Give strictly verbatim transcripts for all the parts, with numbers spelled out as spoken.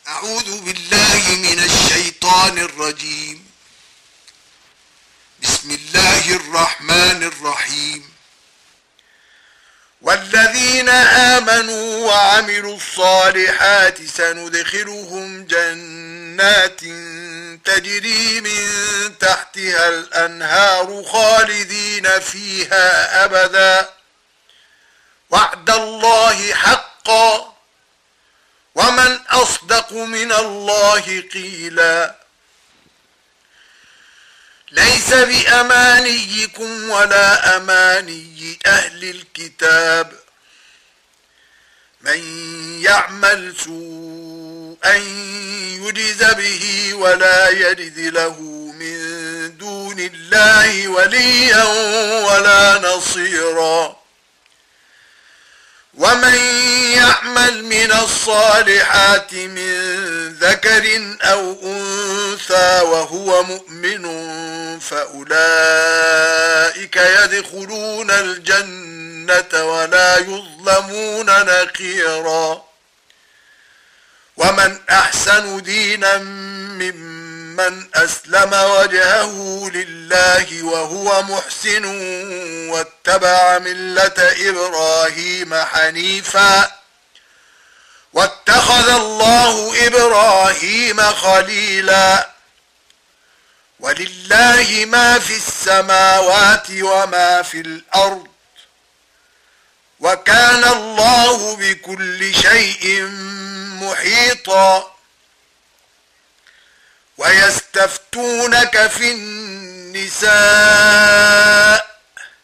أعوذ بالله من الشيطان الرجيم. بسم الله الرحمن الرحيم. والذين آمنوا وعملوا الصالحات سندخلهم جنات تجري من تحتها الأنهار خالدين فيها أبدا وعد الله حقا ومن أصدق من الله قيلا. ليس بأمانيكم ولا أماني أهل الكتاب، من يعمل سوءا يجز به ولا يجد له من دون الله وليا ولا نصيرا. ومن يعمل من الصالحات من ذكر أو أنثى وهو مؤمن فأولئك يدخلون الجنة ولا يظلمون نقيرا. ومن أحسن دينا ممن أسلم وجهه لله وهو محسن واتبع ملة إبراهيم حنيفا واتخذ الله إبراهيم خليلا. ولله ما في السماوات وما في الأرض وكان الله بكل شيء محيطا. ويستفتونك في النساء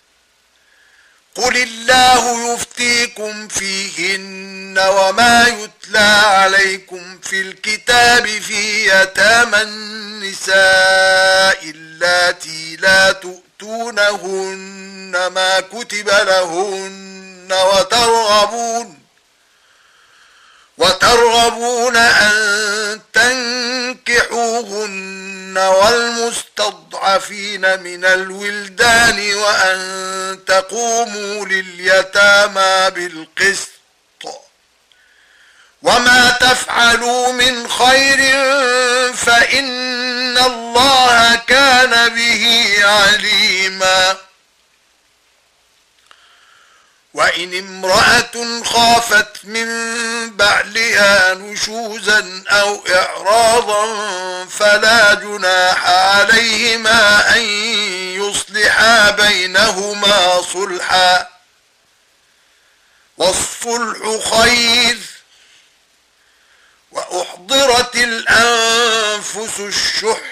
قل الله يفتيكم فيهن وما يتلى عليكم في الكتاب في يتامى النساء اللاتي لا تؤتونهن ما كتب لهن وترغبون وترغبون أن تنكحوهن والمستضعفين من الولدان وأن تقوموا لليتامى بالقسط وما تفعلوا من خير فإن الله كان به عليما. وإن امرأة خافت من بعلها نشوزا أو إعراضا فلا جناح عليهما أن يصلحا بينهما صلحا والصلح خير. وأحضرت الأنفس الشح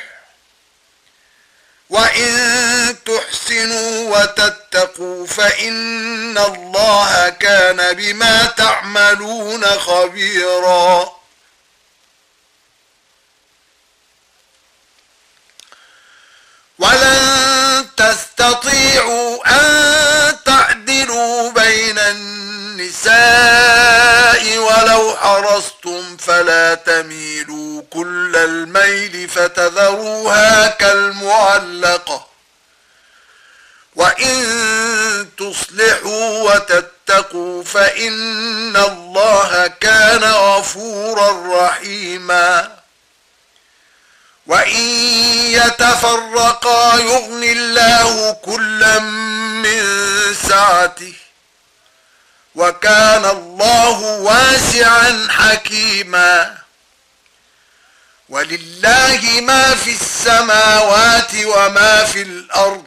وإن تحسنوا وتتقوا فإن الله كان بما تعملون خبيرا. ولن تستطيعوا أن تعدلوا بين النساء ولو حرصتم فلا تميلوا كل الميل فتذروها كالمعلقة. وإن تصلحوا وتتقوا فإن الله كان غفورا رحيما. وإن يتفرقا يغن الله كلا من سعته وكان الله واسعا حكيما. ولله ما في السماوات وما في الأرض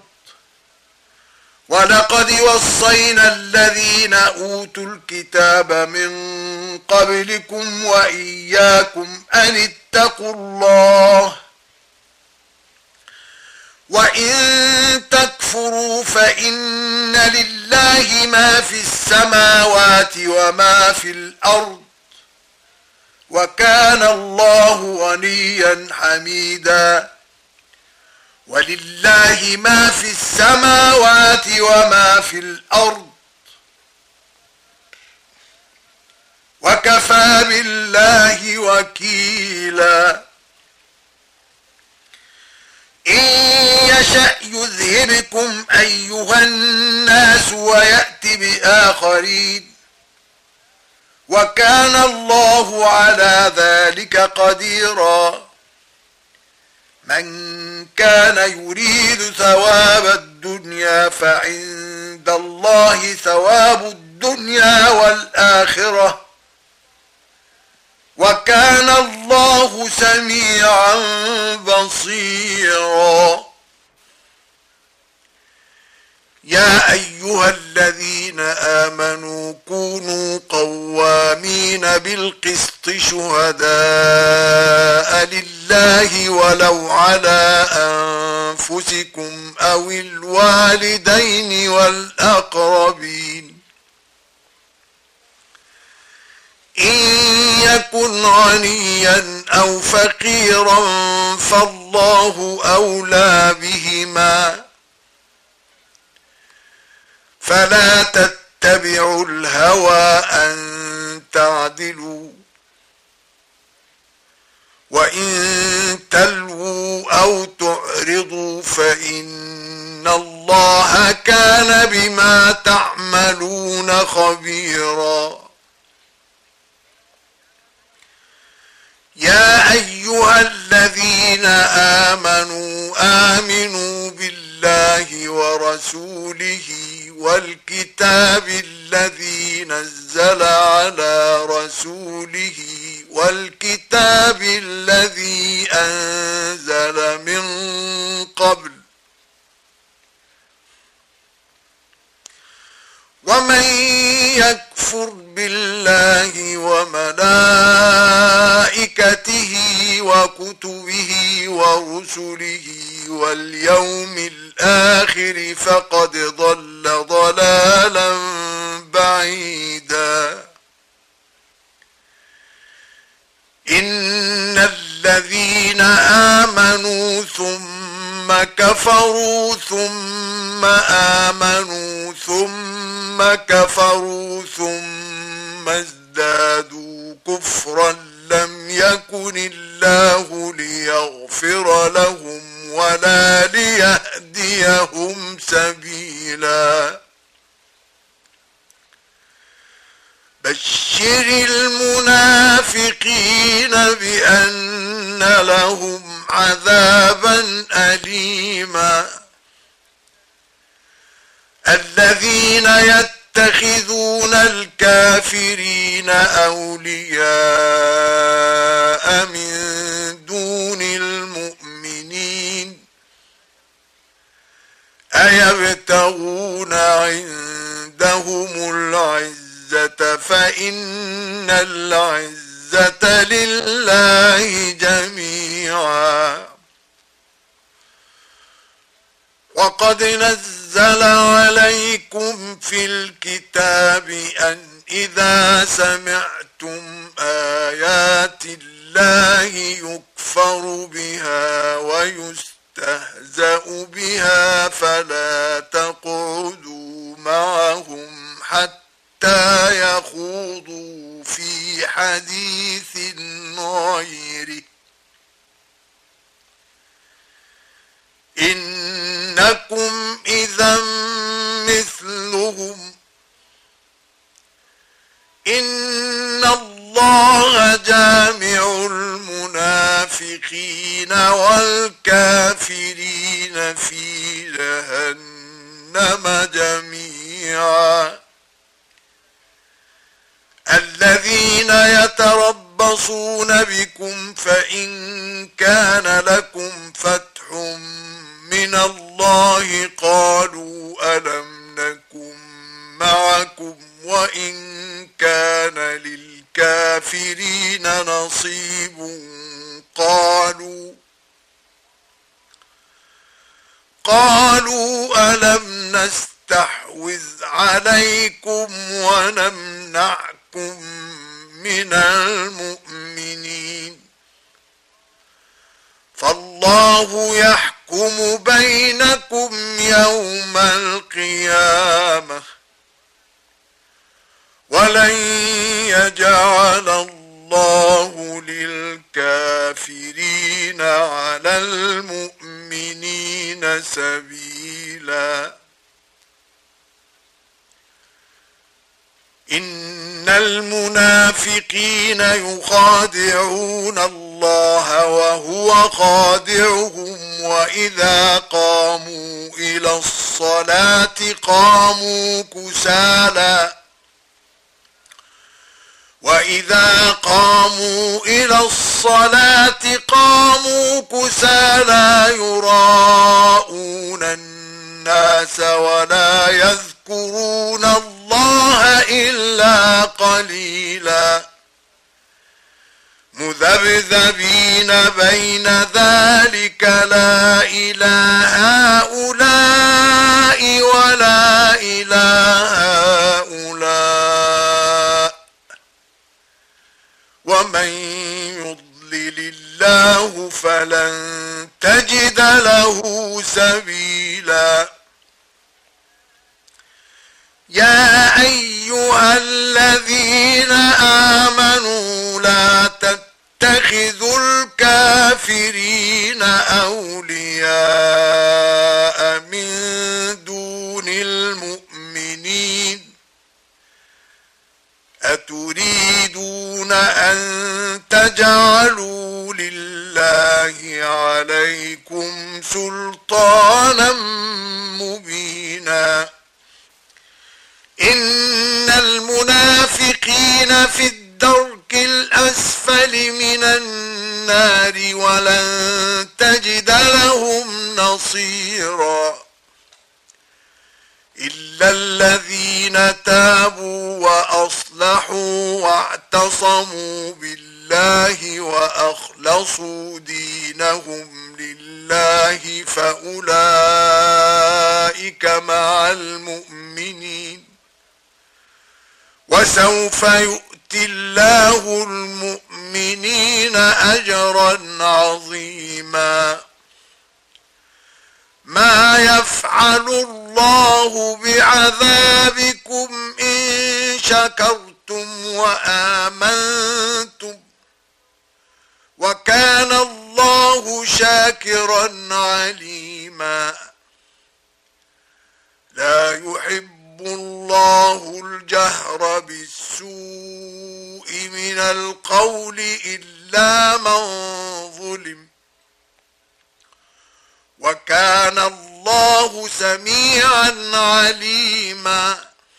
ولقد وصينا الذين أوتوا الكتاب من قبلكم وإياكم أن اتقوا الله. وإن تكفروا فإن لله ما في السماوات وما في الأرض وكان الله غنيا حميدا. ولله ما في السماوات وما في الأرض وكفى بالله وكيلا. إن يشأ يذهبكم أيها الناس ويأتي بآخرين وكان الله على ذلك قديرا من كان يريد ثواب الدنيا فعند الله ثواب الدنيا والآخرة وكان الله سميعا بصيرا يا أيها الذين آمنوا كونوا قوامين بالقسط شهداء لله ولو على أنفسكم أو الوالدين والأقربين إن يكن غنيا أو فقيرا فالله أولى بهما فلا تتبعوا الهوى أن تعدلوا وإن تلووا أو تعرضوا فإن الله كان بما تعملون خبيرا يا أيها الذين آمنوا آمنوا بالله ورسوله والكتاب الذي نزل على رسوله والكتاب الذي أنزل من قبل ومن يكفر بالله وملائكته وكتبه ورسله واليوم الآخر فقد ضل ضلالا بعيدا إن الذين آمنوا ثم كفروا ثم آمنوا ثم كفروا ثم ازدادوا كفرا لم يكن الله ليغفر لهم ولا ليهديهم سبيلا بشر المنافقين بأن لهم عذابا أليما الذين يتخذون الكافرين أولياء من دون المؤمنين أيبتغون عندهم العزة فإن العزة لله جميعا وقد نزل عليكم في الكتاب أن إذا سمعتم آيات الله يكفر بها ويستهزأ بها فلا تقعدوا معهم حتى يخوضوا في حديث غيره إنكم إذا مثلهم إن الله جامع المنافقين والكافرين في جهنم جميعا الذين يتربصون بكم فإن كان لكم فتح من الله قالوا ألم نكن معكم وإن كان للكافرين نصيب قالوا قالوا ألم نستحوذ عليكم ونمنعكم من المؤمنين فالله يحكم بينكم يوم القيامة ولن يجعل الله للكافرين على المؤمنين سبيلا إن المنافقين المنافقين يخادعون الله وهو خادعهم وإذا قاموا إلى الصلاة قاموا كسالى وإذا قاموا إلى الصلاة قاموا كسالى يراءون الناس ولا يذكرون الله إلا قليلا مذبذبين بين ذلك لا إله هؤلاء ولا إله هؤلاء ومن يضلل الله فلن تجد له سبيلا يا أيها الذين آمنوا لا تتخذوا الكافرين أولياء من دون المؤمنين أتريدون أن تجعلوا لله عليكم سلطانا مبينا إن المنافقين في الدرك الأسفل من النار ولن تجد لهم نصيرا إلا الذين تابوا وأصلحوا واعتصموا بالله وأخلصوا دينهم لله فأولئك مع المؤمنين وسوف يؤتي الله المؤمنين أجرا عظيما ما يفعل الله بعذابكم إن شكرتم وآمنتم وكان الله شاكرا عليما لا يحب الله الجهر بالسوء من القول إلا من ظلم وكان الله سميعا عليما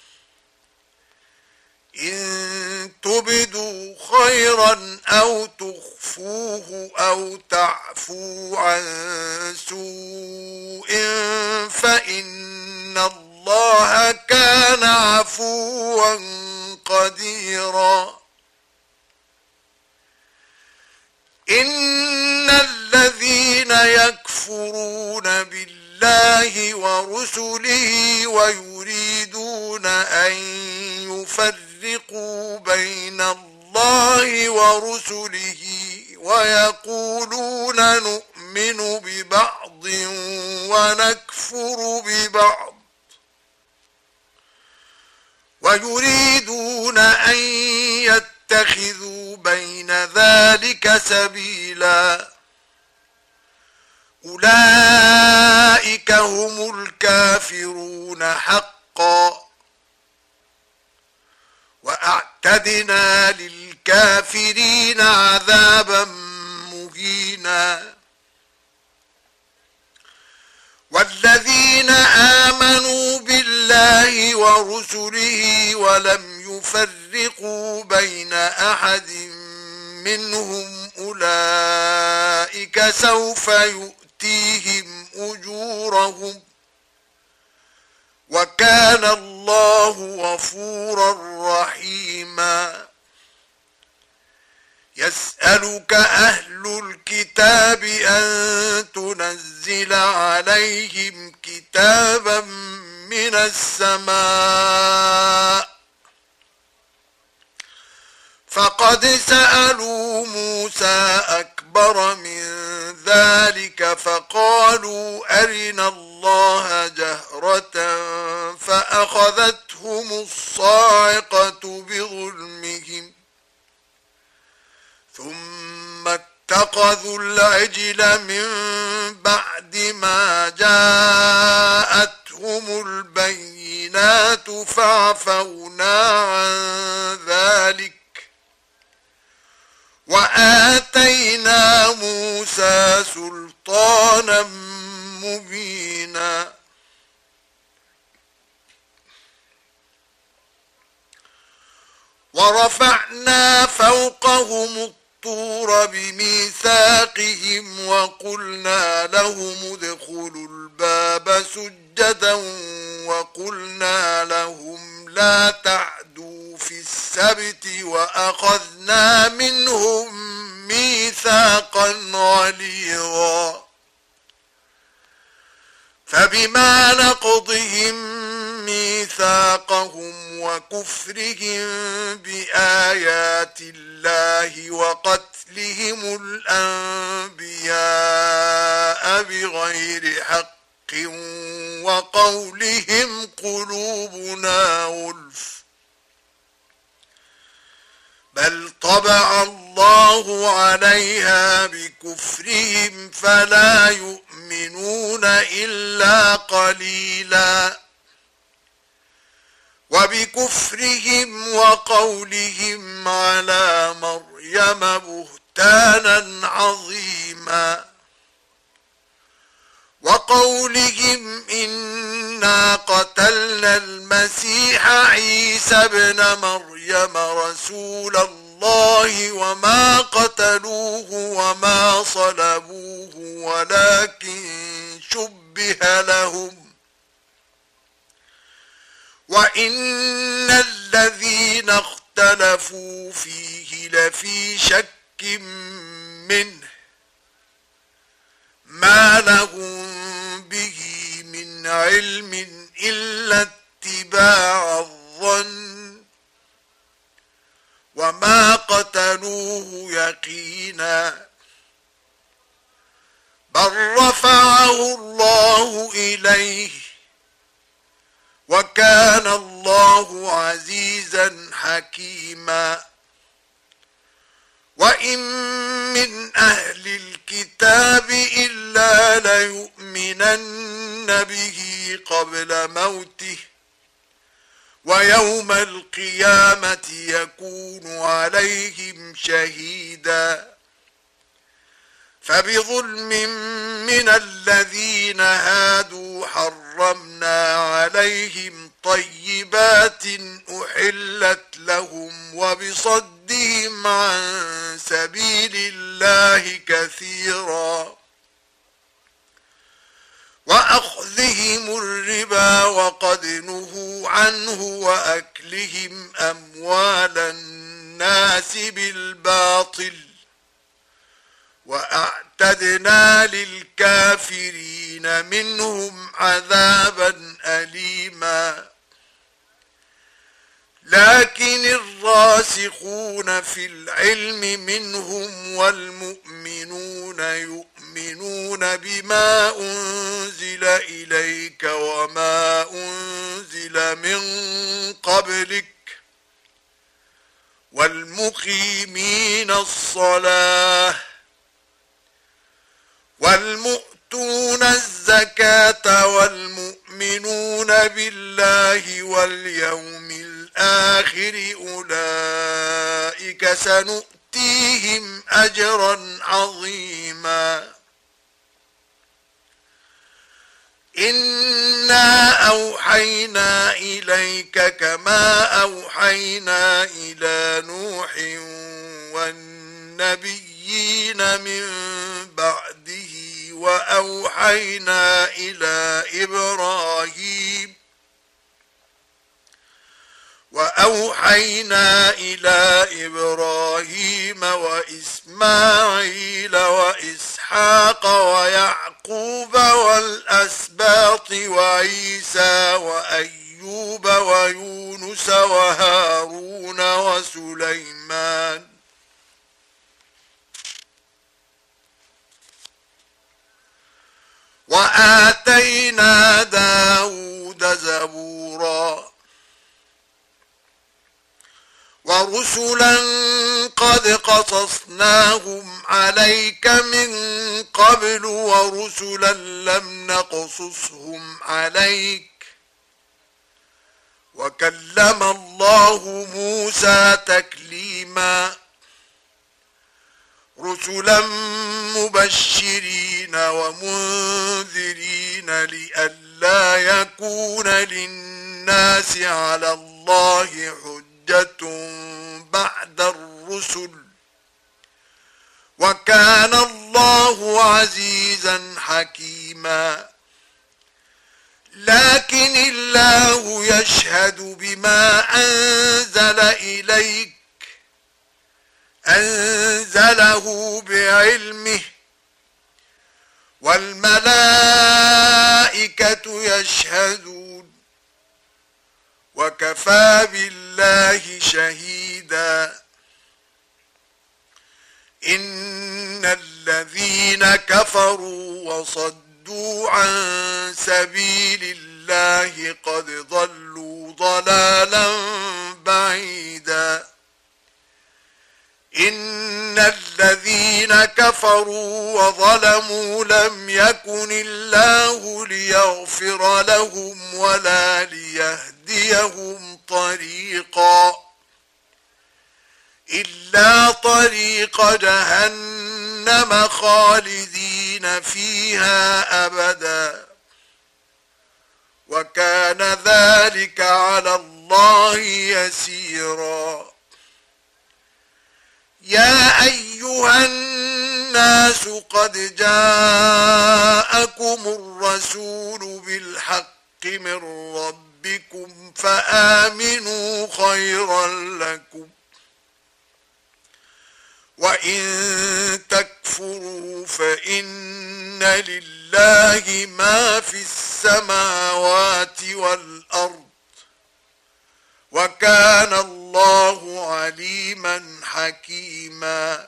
إن تبدوا خيرا أو تخفوه أو تعفوا عن سوء فإن الله كان عفوا قديرا إن الذين يكفرون بالله ورسله ويريدون أن يفرقوا بين الله ورسله ويقولون نؤمن ببعض ونكفر ببعض ويريدون أن يتخذوا بين ذلك سبيلا أولئك هم الكافرون حقا وأعتدنا للكافرين عذابا مهينا والذين آمنوا بالله ورسله ولم يفرقوا بين أحد منهم أولئك سوف يؤتيهم أجورهم وكان الله غفورا رحيما يسألك أهل الكتاب أن تنزل عليهم كتابا من السماء فقد سألوا موسى أكبر من ذلك فقالوا أرنا الله جهرة فأخذتهم الصاعقة بظلمهم ثم اتخذوا العجل من بعد ما جاءتهم البينات فعفونا عن ذلك وآتينا موسى سلطانا مبينا ورفعنا فوقهم الطور بميثاقهم وقلنا لهم ادخلوا الباب سجدا وقلنا لهم لا تعدوا في السبت وأخذنا منهم ميثاقا غليظا فبما نقضهم ميثاقهم وكفرهم بآيات الله وقتلهم الأنبياء بغير حق وقولهم قلوبنا غلف بل طبع الله عليها بكفرهم فلا يؤمنون إلا قليلا وبكفرهم وقولهم على مريم بهتانا عظيما وقولهم إنا قتلنا المسيح عيسى ابن مريم رسول الله وما قتلوه وما صلبوه ولكن شبه لهم وإن الذين اختلفوا فيه لفي شك منه ما لهم به من علم إلا اتباع الظن وما قتلوه يقينا بل رفعه الله إليه وكان الله عزيزا حكيما وإن من أهل الكتاب إلا ليؤمنن به قبل موته ويوم القيامة يكون عليهم شهيدا فبظلم من الذين هادوا حرمنا عليهم طيبات أحلت لهم وبصدهم عن سبيل الله كثيرا وأخذهم الربا وقد نهوا عنه وأكلهم أموال الناس بالباطل وأعتدنا للكافرين منهم عذابا أليما لكن الراسخون في العلم منهم والمؤمنون يؤمنون بما أنزل إليك وما أنزل من قبلك والمقيمين الصلاة والمؤتون الزكاة والمؤمنون بالله واليوم الآخر أولئك سنؤتيهم أجرا عظيما إنا أوحينا إليك كما أوحينا إلى نوح والنبيين من بعده وأوحينا إلى إبراهيم وأوحينا إلى إبراهيم وإسماعيل وإسحاق ويعقوب والأسباط وعيسى وأيوب ويونس وهارون وسليمان وآتينا داود زبورا ورسلا قد قصصناهم عليك من قبل ورسلا لم نقصصهم عليك وكلم الله موسى تكليما رسلا مبشرين ومنذرين لئلا يكون للناس على الله حجة بعد الرسل وكان الله عزيزا حكيما لكن الله يشهد بما أنزل إليك أنزله بعلمه والملائكة يشهدون وكفى بالله شهيدا إن الذين كفروا وصدوا عن سبيل الله قد ضلوا ضلالا بعيدا إن الذين كفروا وظلموا لم يكن الله ليغفر لهم ولا ليهديهم طريقا إلا طريق جهنم خالدين فيها أبدا وكان ذلك على الله يسيرا يا أيها الناس قد جاءكم الرسول بالحق من ربكم فآمنوا خيرا لكم وإن تكفروا فإن لله ما في السماوات والأرض وكان الله عليما حكيما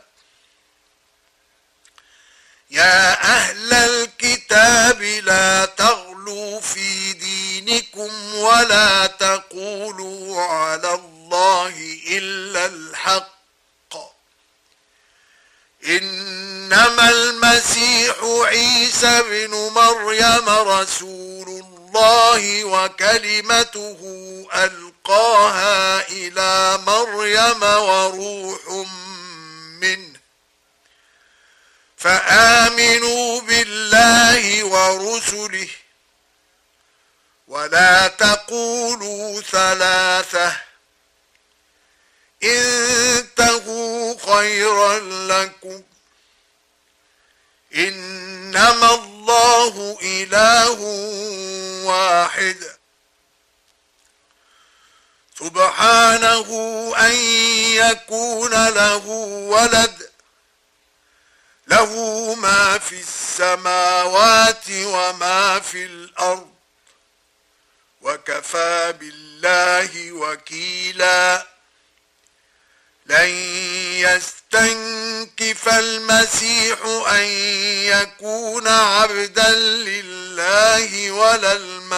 يا أهل الكتاب لا تغلوا في دينكم ولا تقولوا على الله إلا الحق إنما المسيح عيسى بن مريم رسول الله وكلمته ألقاها إلى مريم وروح منه فآمنوا بالله ورسله ولا تقولوا ثلاثة انتهوا خيرا لكم إنما الله إله واحد سبحانه أن يكون له ولد له ما في السماوات وما في الأرض وكفى بالله وكيلا لن يستنكف المسيح أن يكون عبدا لله ولا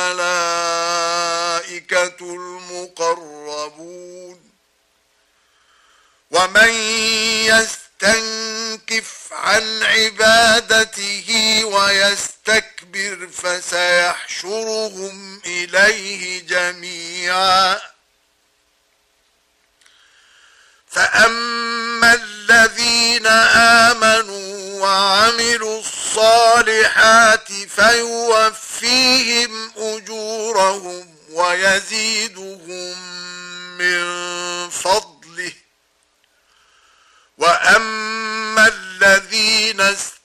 الملائكة المقربون ومن يستنكف عن عبادته ويستكبر فسيحشرهم إليه جميعا فأما الذين آمنوا وعملوا الصالحات فيوفيهم أجورهم ويزيدهم من فضله وأما الذين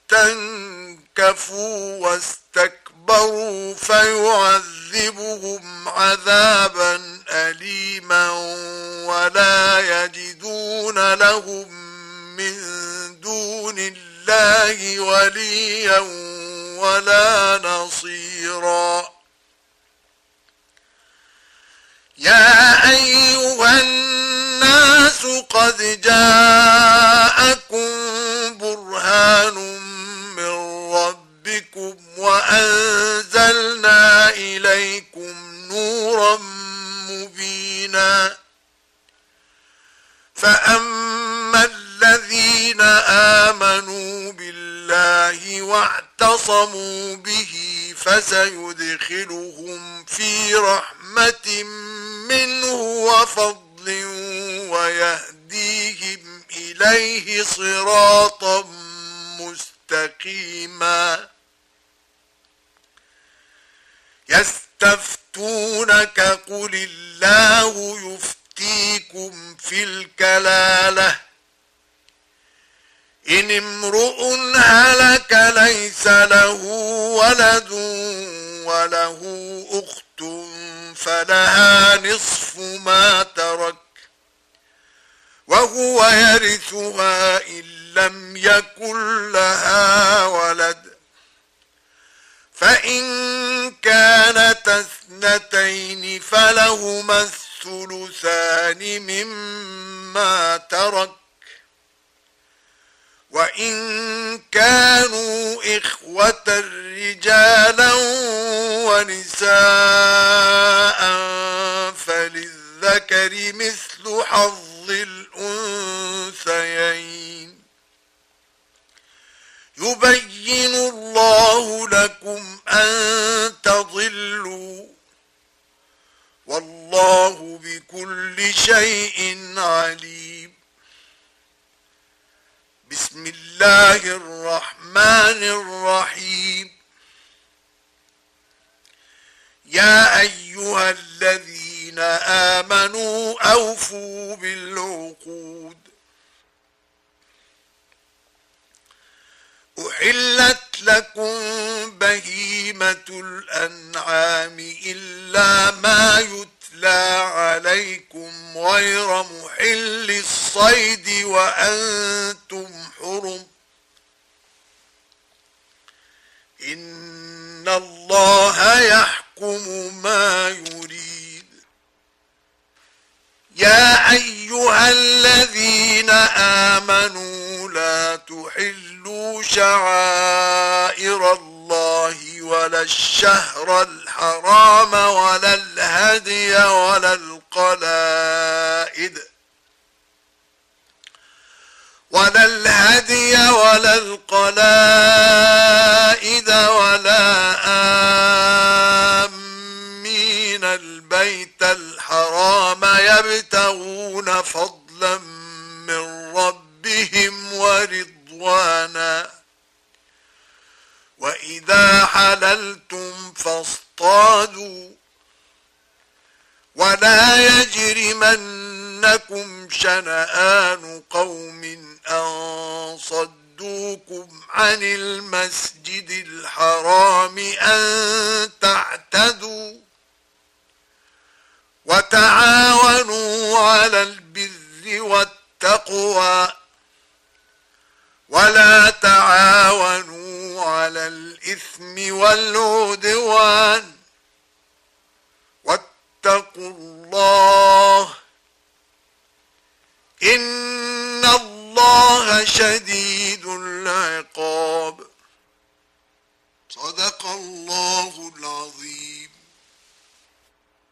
استنكفوا واستكبروا فيعذبهم عذابا أليما ولا يجدون لهم من دون الله وليا ولا نصيرا يا أيها الناس قد جاءكم برهان من ربكم وأنزلنا إليكم نورا مبينا فأما الذين آمنوا بالله واعتصموا به فسيدخلهم في رحمة منه وفضل ويهديهم إلى إليه صراطا مستقيما يستفتونك قل الله يفتيكم في الكلالة إن امرؤ هلك ليس له ولد وله أخت فلها نصف ما ترك وهو يرثها إن لم يكن لها ولد فإن كانت اثنتين فلهما الثلثان مما ترك وإن كانوا إخوة رجالا ونساء فللذكر مثل حظ الأنثيين يبين الله لكم أن تضلوا والله بكل شيء عليم بسم الله الرحمن الرحيم يا أيها الذين آمنوا أوفوا بالعقود أحلت لكم بهيمة الأنعام إلا ما يتلى عليكم غير محل الصيد وأنتم حرم إن الله يحكم ما يريد يا أيها الذين آمنوا لا تحلوا شعائر الله ولا الشهر الحرام ولا الهدي ولا القلائد ولا الهدي ولا القلائد ولا آمين البيت الحرام يبتغون فضلا من ربهم ورضوانا وإذا حللتم فاصطادوا ولا يجرمنكم شنآن قوم أن صدوكم عن المسجد الحرام أن تعتدوا وتعاونوا على البر والتقوى ولا تعاونوا على الإثم والعدوان واتقوا الله إن الله شديد العقاب